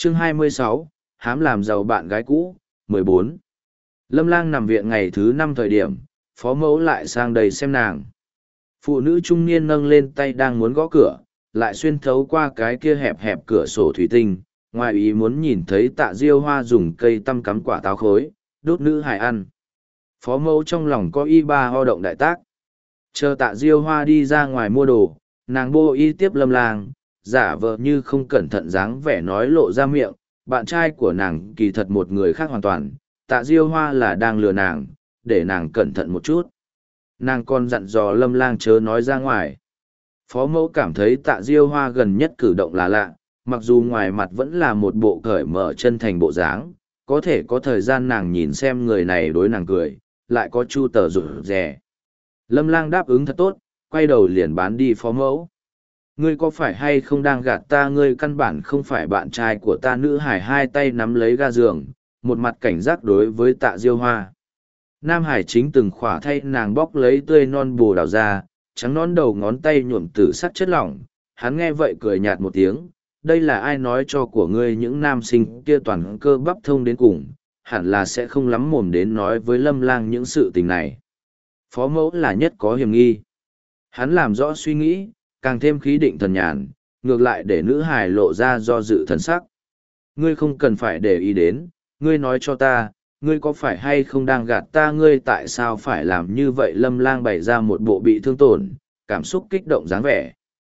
Chương 26, hám làm giàu bạn gái cũ, 14. Lâm Lang nằm viện ngày thứ 5 thời điểm, phó mẫu lại sang đây xem nàng. Phụ nữ trung niên nâng lên tay đang muốn gõ cửa, lại xuyên thấu qua cái kia hẹp hẹp cửa sổ thủy tinh, ngoài ý muốn nhìn thấy Tạ Diêu Hoa dùng cây tăm cắm quả táo khối, đốt nữ hài ăn. Phó mẫu trong lòng có y ba ho động đại tác. Chờ Tạ Diêu Hoa đi ra ngoài mua đồ, nàng bô y tiếp Lâm Lang, giả vờ như không cẩn thận dáng vẻ nói lộ ra miệng, bạn trai của nàng kỳ thật một người khác hoàn toàn, Tạ Diêu Hoa là đang lừa nàng, để nàng cẩn thận một chút. Nàng còn dặn dò Lâm Lang chớ nói ra ngoài. Phó mẫu cảm thấy Tạ Diêu Hoa gần nhất cử động là lạ, mặc dù ngoài mặt vẫn là một bộ cởi mở chân thành bộ dáng, có thể có thời gian nàng nhìn xem người này đối nàng cười, lại có chu tờ rụt rè. Lâm Lang đáp ứng thật tốt, quay đầu liền bán đi phó mẫu. Ngươi có phải hay không đang gạt ta, ngươi căn bản không phải bạn trai của ta. Nữ hải hai tay nắm lấy ga giường, một mặt cảnh giác đối với Tạ Diêu Hoa. Nam hải chính từng khỏa thay nàng bóc lấy tươi non bồ đào ra, trắng non đầu ngón tay nhuộm tử sắc chất lỏng. Hắn nghe vậy cười nhạt một tiếng, đây là ai nói cho của ngươi, những nam sinh kia toàn cơ bắp thông đến cùng, hẳn là sẽ không lắm mồm đến nói với Lâm Lang những sự tình này. Phó mẫu là nhất có hiểm nghi. Hắn làm rõ suy nghĩ, càng thêm khí định thần nhàn, ngược lại để nữ hài lộ ra do dự thần sắc. Ngươi không cần phải để ý đến, ngươi nói cho ta, ngươi có phải hay không đang gạt ta, ngươi tại sao phải làm như vậy? Lâm Lang bày ra một bộ bị thương tổn, cảm xúc kích động dáng vẻ.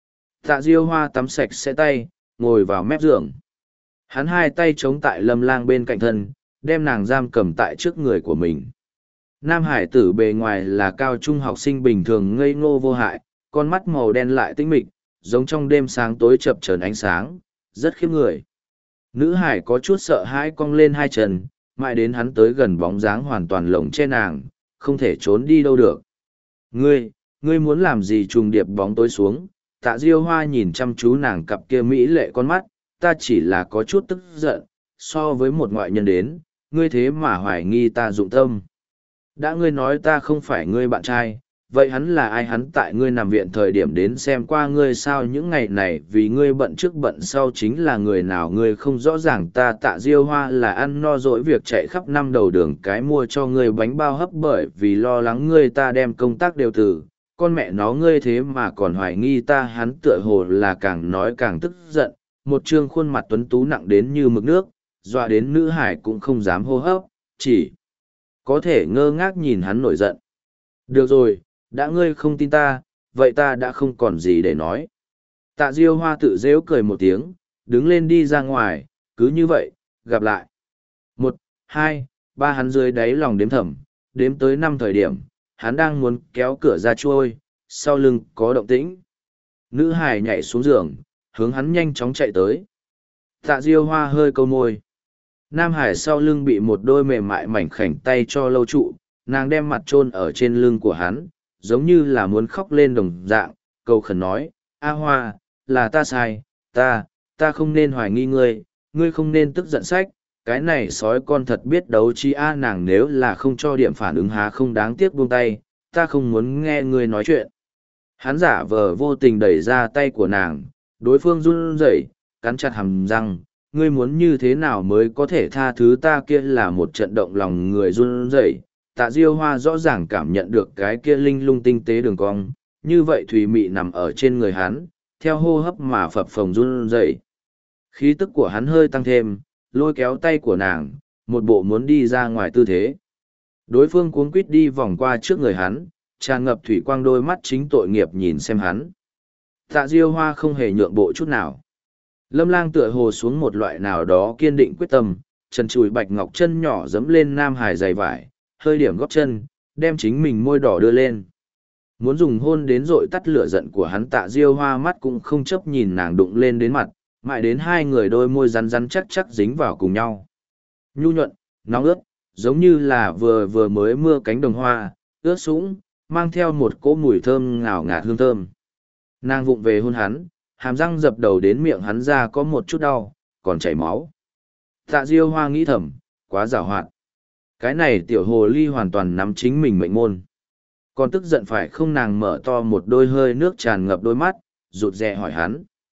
Tạ Diêu Hoa tắm sạch sẽ tay, ngồi vào mép giường. Hắn hai tay chống tại Lâm Lang bên cạnh thân, đem nàng giam cầm tại trước người của mình. Nam hải tử bề ngoài là cao trung học sinh bình thường ngây ngô vô hại, con mắt màu đen lại tinh mịch, giống trong đêm sáng tối chập chờn ánh sáng, rất khiếp người. Nữ hải có chút sợ hãi cong lên hai chân, mãi đến hắn tới gần bóng dáng hoàn toàn lồng che nàng, không thể trốn đi đâu được. Ngươi muốn làm gì? Trùng điệp bóng tối xuống, Tạ Diêu Hoa nhìn chăm chú nàng cặp kia mỹ lệ con mắt, ta chỉ là có chút tức giận, so với một ngoại nhân đến, ngươi thế mà hoài nghi ta dụng tâm. Đã ngươi nói ta không phải ngươi bạn trai, vậy hắn là ai? Hắn tại ngươi nằm viện thời điểm đến xem qua ngươi sao? Những ngày này vì ngươi bận trước bận sau chính là người nào ngươi không rõ ràng? Ta Tạ Diêu Hoa là ăn no dỗi việc chạy khắp năm đầu đường cái mua cho ngươi bánh bao hấp, bởi vì lo lắng ngươi ta đem công tác đều từ, con mẹ nó ngươi thế mà còn hoài nghi ta. Hắn tựa hồ là càng nói càng tức giận, một trương khuôn mặt tuấn tú nặng đến như mực nước, dọa đến nữ hải cũng không dám hô hấp, chỉ có thể ngơ ngác nhìn hắn nổi giận. Được rồi, đã ngươi không tin ta, vậy ta đã không còn gì để nói. Tạ Diêu Hoa tự dễu cười một tiếng, đứng lên đi ra ngoài, cứ như vậy, gặp lại. 1, 2, 3 hắn dưới đáy lòng đếm thầm, đếm tới 5 thời điểm, hắn đang muốn kéo cửa ra trôi, sau lưng có động tĩnh. Nữ hài nhảy xuống giường, hướng hắn nhanh chóng chạy tới. Tạ Diêu Hoa hơi câu môi. Nam hải sau lưng bị một đôi mềm mại mảnh khảnh tay cho lâu trụ, nàng đem mặt chôn ở trên lưng của hắn, giống như là muốn khóc lên đồng dạng, cầu khẩn nói, A Hoa, là ta sai, ta không nên hoài nghi ngươi, ngươi không nên tức giận sách, cái này sói con thật biết đấu chi a. Nàng nếu là không cho điểm phản ứng há không đáng tiếc buông tay, ta không muốn nghe ngươi nói chuyện. Hắn giả vờ vô tình đẩy ra tay của nàng, đối phương run rẩy, cắn chặt hàm răng, ngươi muốn như thế nào mới có thể tha thứ ta? Kia là một trận động lòng người run rẩy. Tạ Diêu Hoa rõ ràng cảm nhận được cái kia linh lung tinh tế đường cong, như vậy thùy mị nằm ở trên người hắn, theo hô hấp mà phập phồng run rẩy. Khí tức của hắn hơi tăng thêm, lôi kéo tay của nàng, một bộ muốn đi ra ngoài tư thế. Đối phương cuống quýt đi vòng qua trước người hắn, tràn ngập thủy quang đôi mắt chính tội nghiệp nhìn xem hắn. Tạ Diêu Hoa không hề nhượng bộ chút nào. Lâm Lang tựa hồ xuống một loại nào đó kiên định quyết tâm, chân chùi bạch ngọc chân nhỏ dẫm lên nam hải dày vải, hơi điểm góp chân, đem chính mình môi đỏ đưa lên. Muốn dùng hôn đến dội tắt lửa giận của hắn. Tạ Diêu Hoa mắt cũng không chấp nhìn nàng đụng lên đến mặt, mãi đến hai người đôi môi rắn rắn chắc chắc dính vào cùng nhau. Nhu nhuận, nóng ướt, giống như là vừa mới mưa cánh đồng hoa, ướt sũng, mang theo một cỗ mùi thơm ngào ngạt hương thơm. Nàng vụng về hôn hắn, hàm răng dập đầu đến miệng hắn ra có một chút đau, còn chảy máu. Tạ Diêu Hoa nghĩ thầm, quá giàu hoạt. Cái này tiểu hồ ly hoàn toàn nắm chính mình mệnh môn. Còn tức giận phải không? Nàng mở to một đôi hơi nước tràn ngập đôi mắt, rụt rè hỏi hắn.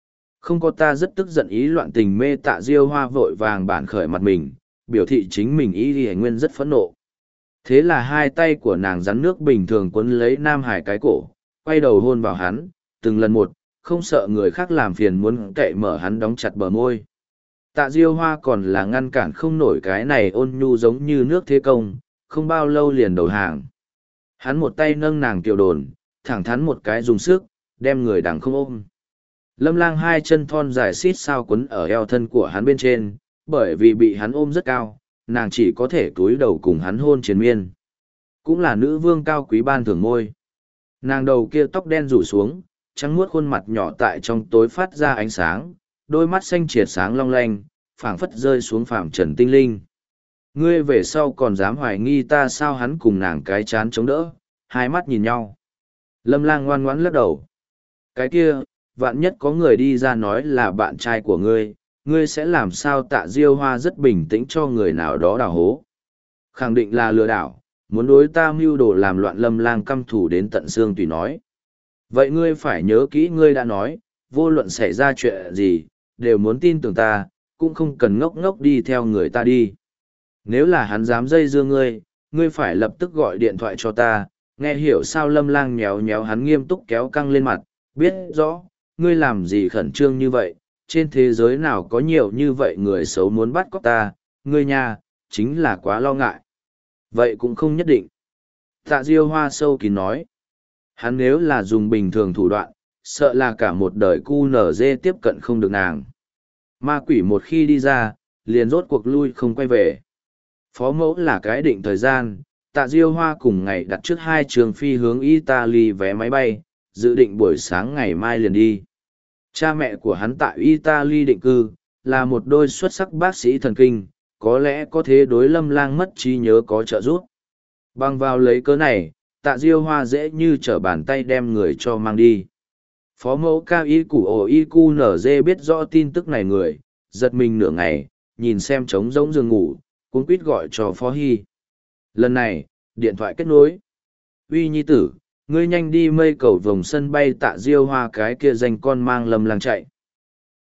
Không có, ta rất tức giận. Ý loạn tình mê Tạ Diêu Hoa vội vàng bản khởi mặt mình, biểu thị chính mình ý thì nguyên rất phẫn nộ. Thế là hai tay của nàng rắn nước bình thường quấn lấy Nam Hải cái cổ, quay đầu hôn vào hắn, từng lần một, không sợ người khác làm phiền muốn cậy mở hắn đóng chặt bờ môi. Tạ Diêu Hoa còn là ngăn cản không nổi cái này ôn nhu giống như nước thế công, không bao lâu liền đầu hàng. Hắn một tay nâng nàng kiều đồn, thẳng thắn một cái dùng sức, đem người đằng không ôm. Lâm Lang hai chân thon dài xít sao quấn ở eo thân của hắn bên trên, bởi vì bị hắn ôm rất cao, nàng chỉ có thể cúi đầu cùng hắn hôn triền miên. Cũng là nữ vương cao quý ban thưởng môi. Nàng đầu kia tóc đen rủ xuống, trắng muốt khuôn mặt nhỏ tại trong tối phát ra ánh sáng, đôi mắt xanh triệt sáng long lanh, phảng phất rơi xuống phàm trần tinh linh. Ngươi về sau còn dám hoài nghi ta sao? Hắn cùng nàng cái chán chống đỡ, hai mắt nhìn nhau. Lâm Lang ngoan ngoãn lắc đầu. Cái kia, vạn nhất có người đi ra nói là bạn trai của ngươi, ngươi sẽ làm sao? Tạ Diêu Hoa rất bình tĩnh cho người nào đó đào hố. Khẳng định là lừa đảo, muốn đối ta mưu đồ làm loạn. Lâm Lang căm thù đến tận xương tùy nói. Vậy ngươi phải nhớ kỹ, ngươi đã nói, vô luận xảy ra chuyện gì, đều muốn tin tưởng ta, cũng không cần ngốc ngốc đi theo người ta đi. Nếu là hắn dám dây dưa ngươi, ngươi phải lập tức gọi điện thoại cho ta, nghe hiểu sao? Lâm Lang nhéo nhéo hắn nghiêm túc kéo căng lên mặt, biết rõ, ngươi làm gì khẩn trương như vậy, trên thế giới nào có nhiều như vậy người xấu muốn bắt cóc ta, ngươi nha, chính là quá lo ngại. Vậy cũng không nhất định. Tạ Diêu Hoa sâu kín nói. Hắn nếu là dùng bình thường thủ đoạn, sợ là cả một đời cu nở dê tiếp cận không được nàng. Ma quỷ một khi đi ra, liền rốt cuộc lui không quay về. Phó mẫu là cái định thời gian, Tạ Diêu Hoa cùng ngày đặt trước 2 trường phi hướng Italy vé máy bay, dự định buổi sáng ngày mai liền đi. Cha mẹ của hắn tại Italy định cư, là một đôi xuất sắc bác sĩ thần kinh, có lẽ có thế đối Lâm Lang mất trí nhớ có trợ giúp. Bằng vào lấy cớ này, Tạ Diêu Hoa dễ như trở bàn tay đem người cho mang đi. Phó mẫu Cao Y Củ Ổ Y Cu Nở Dê biết rõ tin tức này người, giật mình nửa ngày, nhìn xem trống rỗng giường ngủ, cuống quýt gọi cho Phó Hy. Lần này, điện thoại kết nối. Uy nhi tử, ngươi nhanh đi mây cầu vòng sân bay. Tạ Diêu Hoa cái kia danh con mang Lâm Lang chạy.